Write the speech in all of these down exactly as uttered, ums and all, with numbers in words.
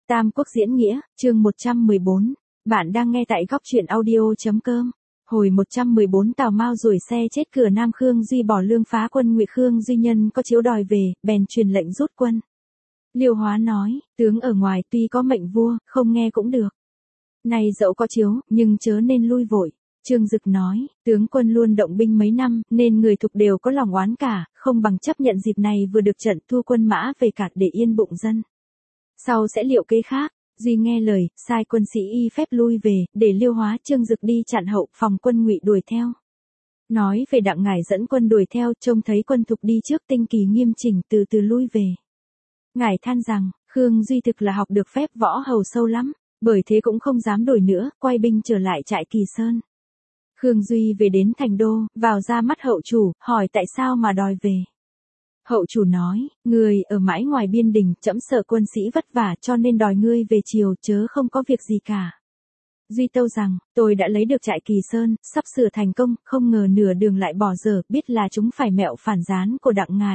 Tam Quốc diễn nghĩa, chương một trăm mười bốn. Bạn đang nghe tại góc truyện audio.com. Hồi một trăm mười bốn Tào Mao đuổi xe chết cửa Nam Khương Duy bỏ lương phá quân Ngụy Khương Duy Nhân có chiếu đòi về, bèn truyền lệnh rút quân. Liêu Hóa nói, tướng ở ngoài tuy có mệnh vua, không nghe cũng được. Này dẫu có chiếu, nhưng chớ nên lui vội. Trương Dực nói, tướng quân luôn động binh mấy năm, nên người thục đều có lòng oán cả, không bằng chấp nhận dịp này vừa được trận thua quân mã về cạt để yên bụng dân. Sau sẽ liệu kế khác. Duy nghe lời, sai quân sĩ y phép lui về, để Liêu Hóa Trương Dực đi chặn hậu phòng quân Ngụy đuổi theo. Nói về Đặng Ngải dẫn quân đuổi theo, trông thấy quân thục đi trước tinh kỳ nghiêm chỉnh từ từ lui về. Ngải than rằng, Khương Duy thực là học được phép võ hầu sâu lắm, bởi thế cũng không dám đổi nữa, quay binh trở lại trại Kỳ Sơn. Khương Duy về đến thành đô, vào ra mắt hậu chủ, hỏi tại sao mà đòi về. Hậu chủ nói, người ở mãi ngoài biên đình, trẫm sợ quân sĩ vất vả cho nên đòi ngươi về chiều, chớ không có việc gì cả. Duy tâu rằng, tôi đã lấy được trại Kỳ Sơn, sắp sửa thành công, không ngờ nửa đường lại bỏ dở, biết là chúng phải mẹo phản gián của Đặng ngài.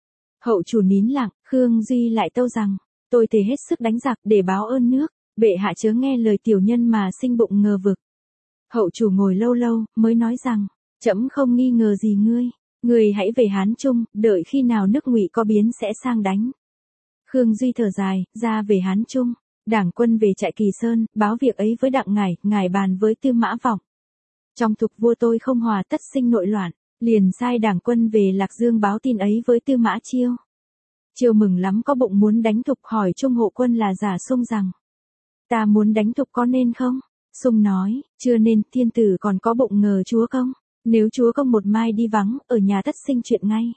Hậu chủ nín lặng, Khương Duy lại tâu rằng, tôi thề hết sức đánh giặc để báo ơn nước, bệ hạ chớ nghe lời tiểu nhân mà sinh bụng ngờ vực. Hậu chủ ngồi lâu lâu, mới nói rằng, trẫm không nghi ngờ gì ngươi. Người hãy về Hán Trung, đợi khi nào nước Ngụy có biến sẽ sang đánh. Khương Duy thở dài, ra về Hán Trung, đảng quân về trại Kỳ Sơn, báo việc ấy với Đặng ngải, ngải bàn với Tư Mã Vọng. Trong thục vua tôi không hòa tất sinh nội loạn, liền sai đảng quân về Lạc Dương báo tin ấy với Tư Mã Chiêu. Chiêu mừng lắm có bụng muốn đánh thục, hỏi Trung hộ quân là Giả Sung rằng, ta muốn đánh thục có nên không? Sung nói, chưa nên, thiên tử còn có bụng ngờ chúa công. Nếu chúa công một mai đi vắng, ở nhà tất sinh chuyện ngay.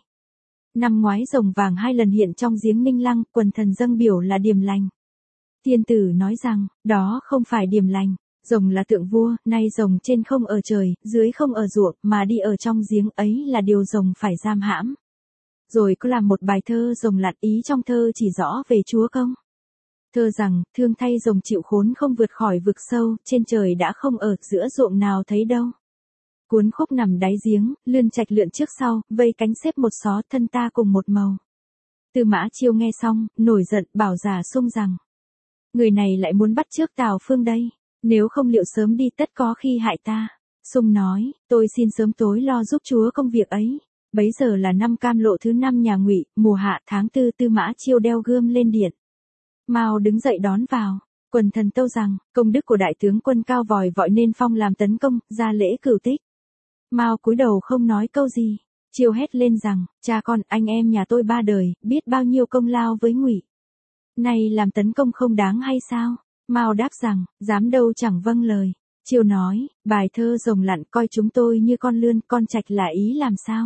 Năm ngoái rồng vàng hai lần hiện trong giếng Ninh Lăng, quần thần dâng biểu là điềm lành. Thiên tử nói rằng, đó không phải điềm lành, rồng là tượng vua, nay rồng trên không ở trời, dưới không ở ruộng, mà đi ở trong giếng ấy là điều rồng phải giam hãm. Rồi có làm một bài thơ rồng lặn, ý trong thơ chỉ rõ về chúa công. Thơ rằng, thương thay rồng chịu khốn không vượt khỏi vực sâu, trên trời đã không ở, giữa ruộng nào thấy đâu. Cuốn khúc nằm đáy giếng, lươn trạch lượn trước sau, vây cánh xếp một xó, thân ta cùng một màu. Tư Mã Chiêu nghe xong, nổi giận, bảo Giả Sung rằng, người này lại muốn bắt chước Tào Phương đây, nếu không liệu sớm đi tất có khi hại ta. Sung nói, tôi xin sớm tối lo giúp chúa công việc ấy. Bấy giờ là năm Cam Lộ thứ năm nhà Ngụy, mùa hạ tháng tư. Tư Mã Chiêu đeo gươm lên điện. Mao đứng dậy đón vào. Quần thần tâu rằng, công đức của đại tướng quân cao vòi vọi nên phong làm tấn công, ra lễ cửu tích. Mao cúi đầu không nói câu gì. Chiêu hét lên rằng, cha con, anh em nhà tôi ba đời, biết bao nhiêu công lao với Ngụy. Nay làm tấn công không đáng hay sao? Mao đáp rằng, dám đâu chẳng vâng lời. Chiêu nói, bài thơ rồng lặn coi chúng tôi như con lươn, con trạch là ý làm sao?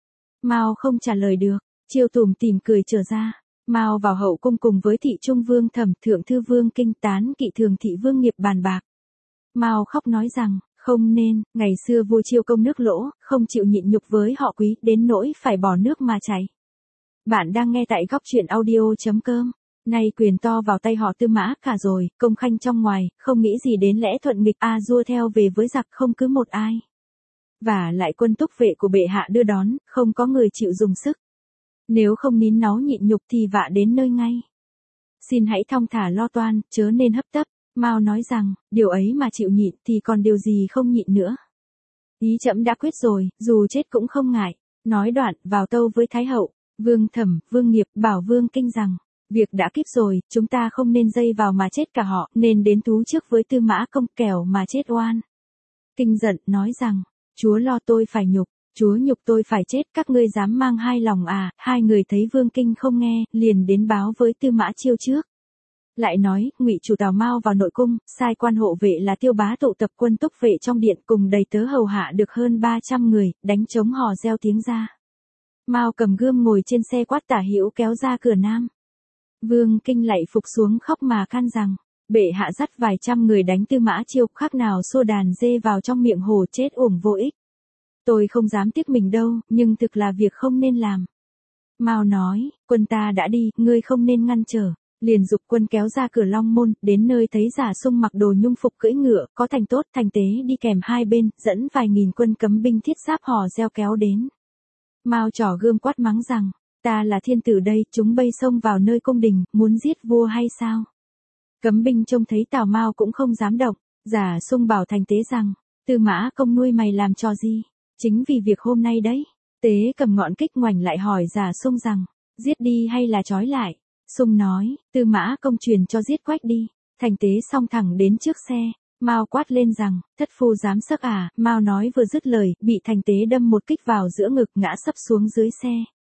Mao không trả lời được. Chiêu tủm tỉm cười trở ra. Mao vào hậu cung cùng với thị trung vương Thẩm, thượng thư vương Kinh, tán kỵ thường thị vương Nghiệp bàn bạc. Mao khóc nói rằng, không nên, ngày xưa vua Chiêu công nước lỗ, không chịu nhịn nhục với họ Quý, đến nỗi phải bỏ nước mà chảy. Bạn đang nghe tại góc truyện audio.com. Nay quyền to vào tay họ Tư Mã cả rồi, công khanh trong ngoài, không nghĩ gì đến lẽ thuận nghịch, a dua theo về với giặc không cứ một ai. Và lại quân túc vệ của bệ hạ đưa đón, không có người chịu dùng sức. Nếu không nín náu nhịn nhục thì vạ đến nơi ngay. Xin hãy thong thả lo toan, chớ nên hấp tấp. Mao nói rằng, điều ấy mà chịu nhịn thì còn điều gì không nhịn nữa. Ý trẫm đã quyết rồi, dù chết cũng không ngại. Nói đoạn, vào tâu với Thái hậu, Vương Thẩm, Vương Nghiệp, bảo Vương Kinh rằng, việc đã kíp rồi, chúng ta không nên dây vào mà chết cả họ, nên đến thú trước với Tư Mã Công kẻo mà chết oan. Kinh giận, nói rằng, chúa lo tôi phải nhục, chúa nhục tôi phải chết, các ngươi dám mang hai lòng à? Hai người thấy Vương Kinh không nghe, liền đến báo với Tư Mã Chiêu trước. Lại nói, Ngụy chủ Tào Mao vào nội cung, sai quan hộ vệ là Tiêu Bá tụ tập quân túc vệ trong điện cùng đầy tớ hầu hạ được hơn ba trăm người, đánh trống hò reo tiếng ra. Mao cầm gươm ngồi trên xe quát tả hữu kéo ra cửa nam. Vương Kinh lạy phục xuống khóc mà khan rằng, bệ hạ dắt vài trăm người đánh Tư Mã Chiêu, khác nào xô đàn dê vào trong miệng hổ chết uổng vô ích. Tôi không dám tiếc mình đâu, nhưng thực là việc không nên làm. Mao nói, quân ta đã đi, ngươi không nên ngăn trở. Liền dục quân kéo ra cửa Long Môn, đến nơi thấy Giả Sung mặc đồ nhung phục cưỡi ngựa, có Thành Tốt, Thành Tế đi kèm hai bên, dẫn vài nghìn quân cấm binh thiết giáp hò reo kéo đến. Mao trỏ gươm quát mắng rằng, ta là thiên tử đây, chúng bây xông vào nơi cung đình, muốn giết vua hay sao? Cấm binh trông thấy Tào Mao cũng không dám động, Giả Sung bảo Thành Tế rằng, Tư Mã Công nuôi mày làm trò gì? Chính vì việc hôm nay đấy. Tế cầm ngọn kích ngoảnh lại hỏi Giả Sung rằng, giết đi hay là trói lại? Sung nói, Tư Mã Công truyền cho giết Quách đi. Thành Tế xông thẳng đến trước xe, Mao quát lên rằng, thất phu dám sắc à? Mao nói vừa dứt lời, bị Thành Tế đâm một kích vào giữa ngực ngã sấp xuống dưới xe.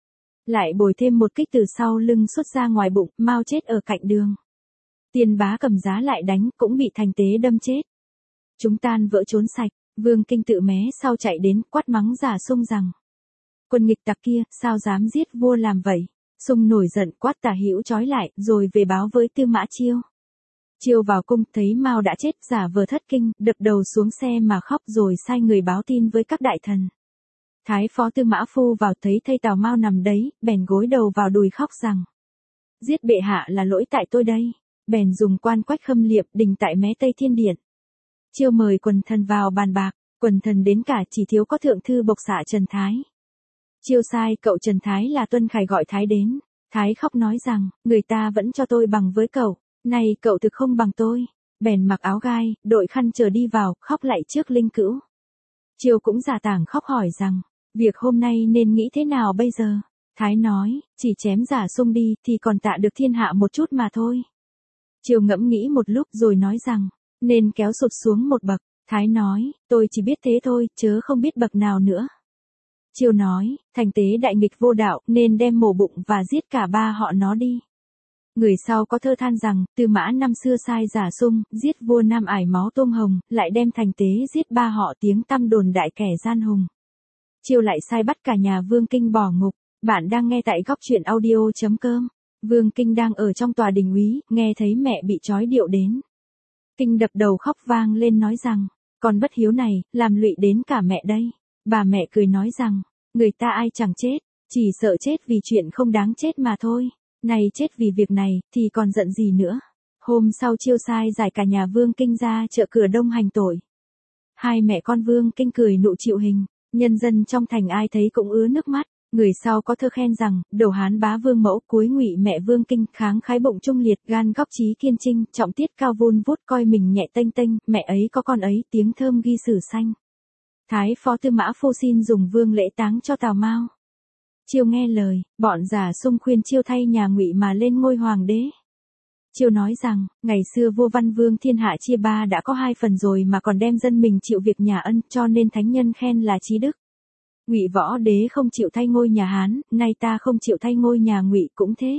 Lại bồi thêm một kích từ sau lưng xuất ra ngoài bụng, Mao chết ở cạnh đường. Tiên Bá cầm giá lại đánh, cũng bị Thành Tế đâm chết. Chúng tan vỡ trốn sạch, Vương Kinh tự mé sau chạy đến, quát mắng Giả Sung rằng, quân nghịch tặc kia, sao dám giết vua làm vậy? Sung nổi giận quát Tả Hữu trói lại, rồi về báo với Tư Mã Chiêu. Chiêu vào cung, thấy Mao đã chết, giả vờ thất kinh, đập đầu xuống xe mà khóc rồi sai người báo tin với các đại thần. Thái phó Tư Mã Phu vào thấy thây Tào Mao nằm đấy, bèn gối đầu vào đùi khóc rằng, giết bệ hạ là lỗi tại tôi đây. Bèn dùng quan quách khâm liệm đình tại mé Tây Thiên Điện. Chiêu mời quần thần vào bàn bạc, quần thần đến cả chỉ thiếu có thượng thư bộc xạ Trần Thái. Chiêu sai cậu Trần Thái là Tuân Khải gọi Thái đến. Thái khóc nói rằng, người ta vẫn cho tôi bằng với cậu, này cậu thực không bằng tôi. Bèn mặc áo gai, đội khăn chờ đi vào, khóc lạy trước linh cữu. Chiêu cũng giả tảng khóc hỏi rằng, việc hôm nay nên nghĩ thế nào bây giờ? Thái nói, chỉ chém Giả Sung đi thì còn tạ được thiên hạ một chút mà thôi. Chiêu ngẫm nghĩ một lúc rồi nói rằng, nên kéo sụt xuống một bậc. Thái nói, tôi chỉ biết thế thôi, chớ không biết bậc nào nữa. Chiêu nói, Thành Tế đại nghịch vô đạo, nên đem mổ bụng và giết cả ba họ nó đi. Người sau có thơ than rằng, Tư Mã năm xưa sai Giả Sung, giết vua Nam ải máu tôm hồng, lại đem Thành Tế giết ba họ tiếng tăm đồn đại kẻ gian hùng. Chiêu lại sai bắt cả nhà Vương Kinh bỏ ngục. Bạn đang nghe tại góc truyện audio chấm com. Vương Kinh đang ở trong tòa đình úy, nghe thấy mẹ bị trói điệu đến. Kinh đập đầu khóc vang lên nói rằng, con bất hiếu này, làm lụy đến cả mẹ đây. Bà mẹ cười nói rằng, người ta ai chẳng chết, chỉ sợ chết vì chuyện không đáng chết mà thôi. Này chết vì việc này, thì còn giận gì nữa. Hôm sau Chiêu sai giải cả nhà Vương Kinh ra chợ cửa Đông hành tội. Hai mẹ con Vương Kinh cười nụ chịu hình, nhân dân trong thành ai thấy cũng ứa nước mắt. Người sau có thơ khen rằng, đầu Hán bá Vương mẫu cuối ngụy mẹ Vương Kinh, kháng khái bụng trung liệt, gan góc trí kiên trinh, trọng tiết cao vun vút, coi mình nhẹ tênh tênh, mẹ ấy có con ấy, tiếng thơm ghi sử xanh. Thái phó Tư Mã Phu xin dùng vương lễ táng cho Tào Mao. Chiêu nghe lời, bọn Giả Sung khuyên Chiêu thay nhà Ngụy mà lên ngôi hoàng đế. Chiêu nói rằng, ngày xưa vua Văn Vương thiên hạ chia ba đã có hai phần rồi mà còn đem dân mình chịu việc nhà ân, cho nên thánh nhân khen là trí đức. Ngụy Võ Đế không chịu thay ngôi nhà Hán, nay ta không chịu thay ngôi nhà Ngụy cũng thế.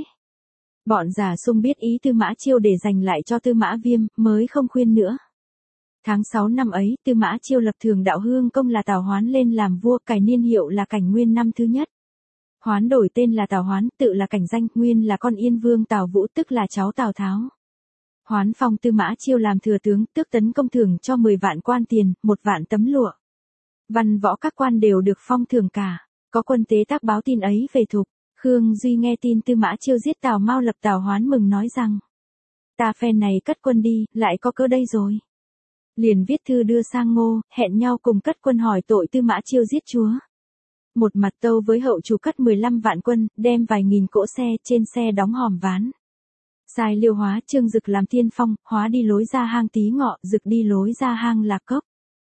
Bọn Giả Sung biết ý Tư Mã Chiêu để dành lại cho Tư Mã Viêm, mới không khuyên nữa. Tháng sáu năm ấy, Tư Mã Chiêu lập Thường Đạo Hương Công là Tào Hoán lên làm vua, cải niên hiệu là Cảnh Nguyên năm thứ nhất. Hoán đổi tên là Tào Hoán, tự là Cảnh danh, nguyên là con Yên Vương Tào Vũ, tức là cháu Tào Tháo. Hoán phong Tư Mã Chiêu làm thừa tướng, tước tấn công thưởng cho mười vạn quan tiền, một vạn tấm lụa. Văn võ các quan đều được phong thưởng cả. Có quân tế tác báo tin ấy về Thục. Khương Duy nghe tin Tư Mã Chiêu giết Tào Mao lập Tào Hoán mừng nói rằng, ta phen này cất quân đi, lại có cớ đây rồi. Liền viết thư đưa sang Ngô, hẹn nhau cùng cất quân hỏi tội Tư Mã Chiêu giết chúa. Một mặt tâu với hậu chủ cất mười lăm vạn quân, đem vài nghìn cỗ xe, trên xe đóng hòm ván. Sai Liêu Hóa Trương Dực làm tiên phong, Hóa đi lối ra hang Tí Ngọ, Dực đi lối ra hang Lạc Cốc.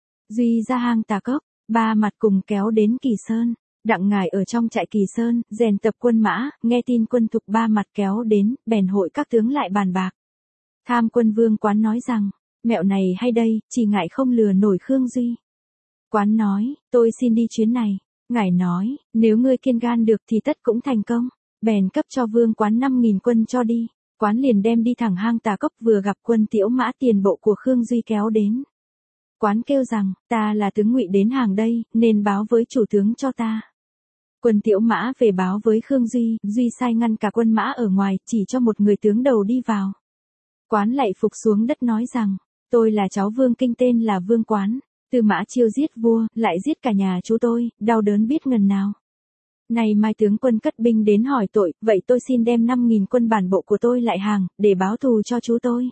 Duy ra hang Tà Cốc, ba mặt cùng kéo đến Kỳ Sơn. Đặng ngài ở trong trại Kỳ Sơn, rèn tập quân mã, nghe tin quân Thục ba mặt kéo đến, bèn hội các tướng lại bàn bạc. Tham quân Vương Quán nói rằng, mẹo này hay đây, chỉ ngại không lừa nổi Khương Duy. Quán nói, tôi xin đi chuyến này. Ngài nói, nếu ngươi kiên gan được thì tất cũng thành công. Bèn cấp cho Vương Quán năm nghìn quân cho đi. Quán liền đem đi thẳng hang Tà Cốc, vừa gặp quân Tiễu Mã tiền bộ của Khương Duy kéo đến. Quán kêu rằng, ta là tướng Ngụy đến hàng đây, nên báo với chủ tướng cho ta. Quân Tiễu Mã về báo với Khương Duy, Duy sai ngăn cả quân mã ở ngoài, chỉ cho một người tướng đầu đi vào. Quán lạy phục xuống đất nói rằng, tôi là cháu Vương Kinh tên là Vương Quán, Tư Mã Chiêu giết vua, lại giết cả nhà chú tôi, đau đớn biết ngần nào. Này mai tướng quân cất binh đến hỏi tội, vậy tôi xin đem năm nghìn quân bản bộ của tôi lại hàng, để báo thù cho chú tôi.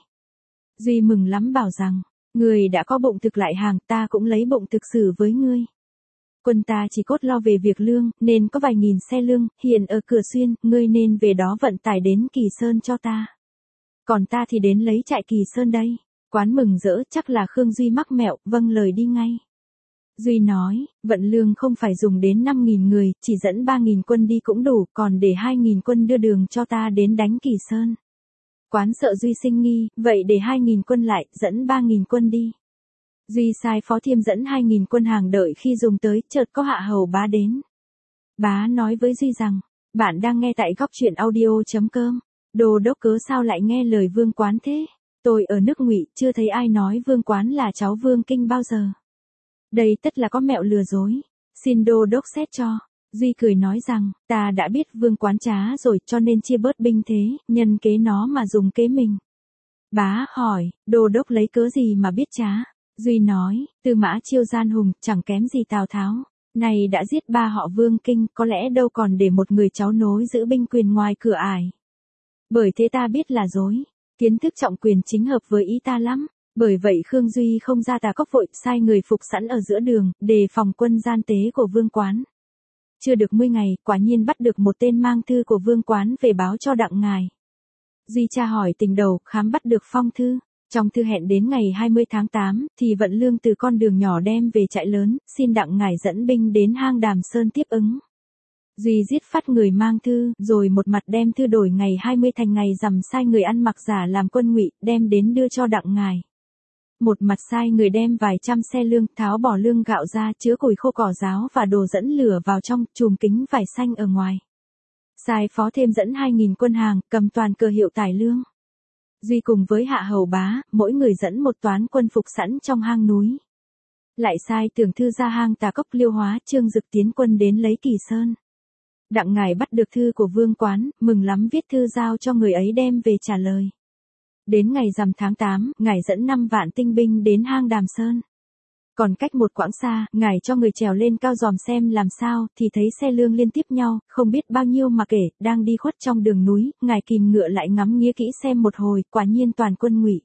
Duy mừng lắm bảo rằng, người đã có bụng thực lại hàng, ta cũng lấy bụng thực xử với ngươi. Quân ta chỉ cốt lo về việc lương, nên có vài nghìn xe lương, hiện ở Cửa Xuyên, ngươi nên về đó vận tải đến Kỳ Sơn cho ta. Còn ta thì đến lấy trại Kỳ Sơn đây. Quán mừng rỡ, chắc là Khương Duy mắc mẹo, vâng lời đi ngay. Duy nói, vận lương không phải dùng đến năm nghìn người, chỉ dẫn ba nghìn quân đi cũng đủ, còn để hai nghìn quân đưa đường cho ta đến đánh Kỳ Sơn. Quán sợ Duy sinh nghi, vậy để hai nghìn quân lại, dẫn ba nghìn quân đi. Duy sai Phó Thiêm dẫn hai nghìn quân hàng đợi khi dùng tới, chợt có Hạ Hầu Bá đến. Bá nói với Duy rằng, bạn đang nghe tại góc truyện audio.com. Đô đốc cớ sao lại nghe lời Vương Quán thế? Tôi ở nước Ngụy chưa thấy ai nói Vương Quán là cháu Vương Kinh bao giờ. Đây tất là có mẹo lừa dối. Xin đô đốc xét cho. Duy cười nói rằng, ta đã biết Vương Quán trá rồi cho nên chia bớt binh thế, nhân kế nó mà dùng kế mình. Bá hỏi, đô đốc lấy cớ gì mà biết trá? Duy nói, Tư Mã Chiêu gian hùng, chẳng kém gì Tào Tháo. Này đã giết ba họ Vương Kinh, có lẽ đâu còn để một người cháu nối giữ binh quyền ngoài cửa ải. Bởi thế ta biết là dối. Kiến thức trọng quyền chính hợp với ý ta lắm. Bởi vậy Khương Duy không ra Tà Cốc vội, sai người phục sẵn ở giữa đường, đề phòng quân gian tế của Vương Quán. Chưa được mười ngày, quả nhiên bắt được một tên mang thư của Vương Quán về báo cho Đặng Ngải. Duy tra hỏi tình đầu, khám bắt được phong thư. Trong thư hẹn đến ngày hai mươi tháng tám, thì vận lương từ con đường nhỏ đem về trại lớn, xin Đặng Ngải dẫn binh đến hang Đàm Sơn tiếp ứng. Duy giết phát người mang thư, rồi một mặt đem thư đổi ngày hai mươi thành ngày rằm sai người ăn mặc giả làm quân Ngụy, đem đến đưa cho Đặng Ngải. Một mặt sai người đem vài trăm xe lương, tháo bỏ lương gạo ra, chứa củi khô cỏ ráo và đồ dẫn lửa vào trong, chùm kính vải xanh ở ngoài. Sai Phó Thêm dẫn hai nghìn quân hàng, cầm toàn cờ hiệu tải lương. Duy cùng với Hạ Hầu Bá, mỗi người dẫn một toán quân phục sẵn trong hang núi. Lại sai Tưởng Thư ra hang Tà Cốc Liêu Hóa, Trương Dực tiến quân đến lấy Kỳ Sơn. Đặng Ngải bắt được thư của Vương Quán, mừng lắm viết thư giao cho người ấy đem về trả lời. Đến ngày rằm tháng tám, Ngải dẫn năm vạn tinh binh đến hang Đàm Sơn. Còn cách một quãng xa, Ngải cho người trèo lên cao dòm xem làm sao, thì thấy xe lương liên tiếp nhau, không biết bao nhiêu mà kể, đang đi khuất trong đường núi, Ngải kìm ngựa lại ngắm nghía kỹ xem một hồi, quả nhiên toàn quân Ngụy.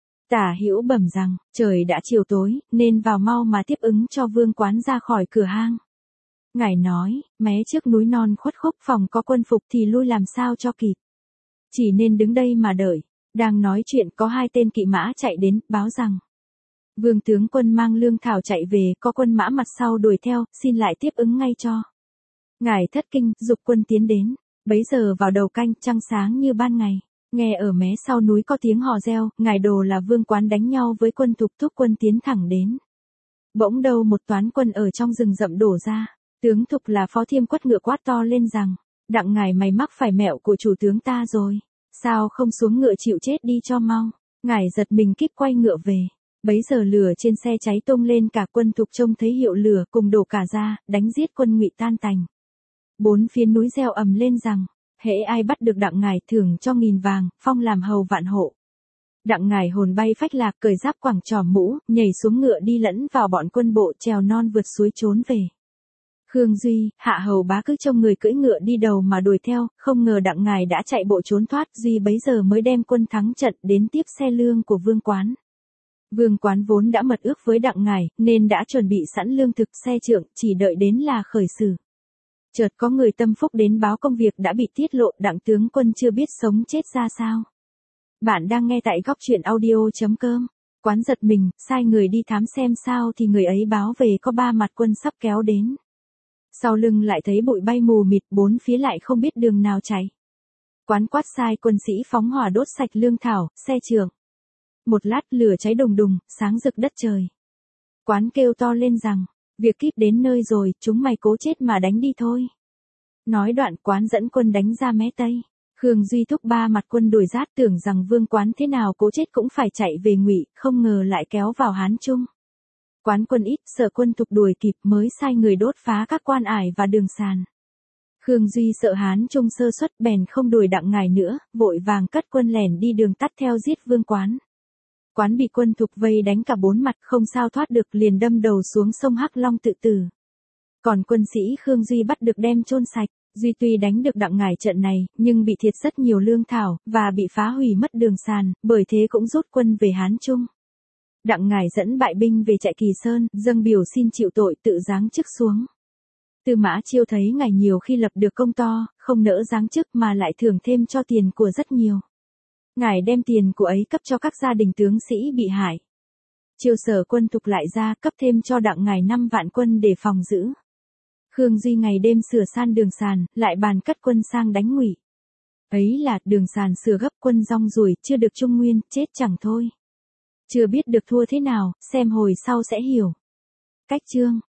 Tả Hữu bẩm rằng, trời đã chiều tối, nên vào mau mà tiếp ứng cho Vương Quán ra khỏi cửa hang. Ngải nói, mé trước núi non khuất khúc phòng có quân phục thì lui làm sao cho kịp. Chỉ nên đứng đây mà đợi. Đang nói chuyện có hai tên kỵ mã chạy đến, báo rằng. Vương tướng quân mang lương thảo chạy về, có quân mã mặt sau đuổi theo, xin lại tiếp ứng ngay cho. Ngải thất kinh, giục quân tiến đến. Bấy giờ vào đầu canh, trăng sáng như ban ngày. Nghe ở mé sau núi có tiếng hò reo, Ngải đồ là Vương Quán đánh nhau với quân Thục thúc quân tiến thẳng đến. Bỗng đâu một toán quân ở trong rừng rậm đổ ra. Tướng Thục là Phó Thiêm quất ngựa quát to lên rằng, Đặng Ngải mày mắc phải mẹo của chủ tướng ta rồi. Sao không xuống ngựa chịu chết đi cho mau. Ngải giật mình kích quay ngựa về. Bấy giờ lửa trên xe cháy tung lên, cả quân Thục trông thấy hiệu lửa cùng đổ cả ra, đánh giết quân Ngụy tan tành. Bốn phía núi reo ầm lên rằng, hễ ai bắt được Đặng Ngải thưởng cho nghìn vàng, phong làm hầu vạn hộ. Đặng Ngải hồn bay phách lạc, cởi giáp quẳng tròm mũ, nhảy xuống ngựa đi lẫn vào bọn quân bộ, trèo non vượt suối trốn về. Khương Duy, Hạ Hầu Bá cứ trông người cưỡi ngựa đi đầu mà đuổi theo, không ngờ Đặng Ngải đã chạy bộ trốn thoát, Duy bấy giờ mới đem quân thắng trận đến tiếp xe lương của Vương Quán. Vương Quán vốn đã mật ước với Đặng Ngải, nên đã chuẩn bị sẵn lương thực, xe trượng, chỉ đợi đến là khởi xử. Chợt có người tâm phúc đến báo công việc đã bị tiết lộ, Đặng tướng quân chưa biết sống chết ra sao. Bạn đang nghe tại góc truyện audio.com. Quán giật mình, sai người đi thám xem sao thì người ấy báo về có ba mặt quân sắp kéo đến. Sau lưng lại thấy bụi bay mù mịt, bốn phía lại không biết đường nào chạy. Quán quát sai quân sĩ phóng hỏa đốt sạch lương thảo, xe trượng. Một lát lửa cháy đùng đùng, sáng rực đất trời. Quán kêu to lên rằng, việc kíp đến nơi rồi, chúng mày cố chết mà đánh đi thôi. Nói đoạn Quán dẫn quân đánh ra mé Tây. Khương Duy thúc ba mặt quân đuổi rát, tưởng rằng Vương Quán thế nào cố chết cũng phải chạy về Ngụy, không ngờ lại kéo vào Hán Trung. Quán quân ít, sợ quân Thục đuổi kịp mới sai người đốt phá các quan ải và đường sàn. Khương Duy sợ Hán Trung sơ suất bèn không đuổi Đặng Ngải nữa, vội vàng cất quân lẻn đi đường tắt theo giết Vương Quán. Quán bị quân Thục vây đánh cả bốn mặt, không sao thoát được, liền đâm đầu xuống sông Hắc Long tự tử. Còn quân sĩ Khương Duy bắt được đem chôn sạch. Duy tuy đánh được Đặng Ngải trận này, nhưng bị thiệt rất nhiều lương thảo, và bị phá hủy mất đường sàn, bởi thế cũng rút quân về Hán Trung. Đặng Ngải dẫn bại binh về trại Kỳ Sơn, dâng biểu xin chịu tội, tự giáng chức xuống. Tư Mã Chiêu thấy Ngải nhiều khi lập được công to, không nỡ giáng chức mà lại thưởng thêm cho tiền của rất nhiều. Ngài đem tiền của ấy cấp cho các gia đình tướng sĩ bị hại. Triều Sở Quân tục lại ra cấp thêm cho đặng ngài năm vạn quân để phòng giữ. Khương Duy ngày đêm sửa san đường sàn, lại bàn cắt quân sang đánh Ngụy. Ấy là đường sàn sửa gấp quân rong ruổi, chưa được trung nguyên, chết chẳng thôi. Chưa biết được thua thế nào, xem hồi sau sẽ hiểu. Cách chương